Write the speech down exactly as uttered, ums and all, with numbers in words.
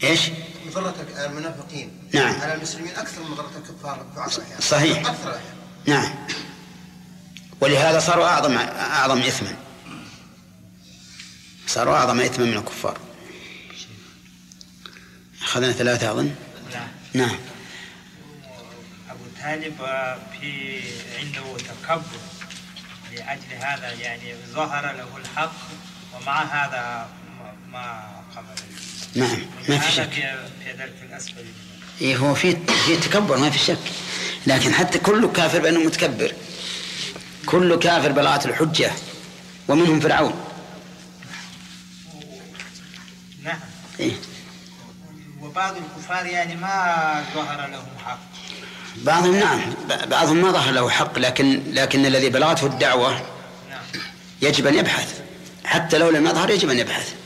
إيش؟ مضرة المنافقين نعم على المسلمين أكثر من مضرة الكفار في بعض الأحيان. صحيح أكثر الأحيان. نعم، ولهذا صاروا أعظم أعظم إثما، صاروا أعظم إثما من الكفار. أخذنا ثلاثة أظن. نعم. نعم. أبو طالب في عنده تكبر، لأجل هذا يعني ظهر له الحق ومع هذا ما قبل. نعم ما في شك. في ذلك الأسفل. إيه هو في في تكبر ما في شك، لكن حتى كل كافر بأنه متكبر، كل كافر بلغت الحجة، ومنهم فرعون. نعم. إيه؟ وبعض الكفار يعني ما ظهر لهم حق. بعضهم نعم، بعضهم ما ظهر له حق، لكن لكن الذي بلغته الدعوة نعم. يجب أن يبحث، حتى لو لم يظهر يجب أن يبحث.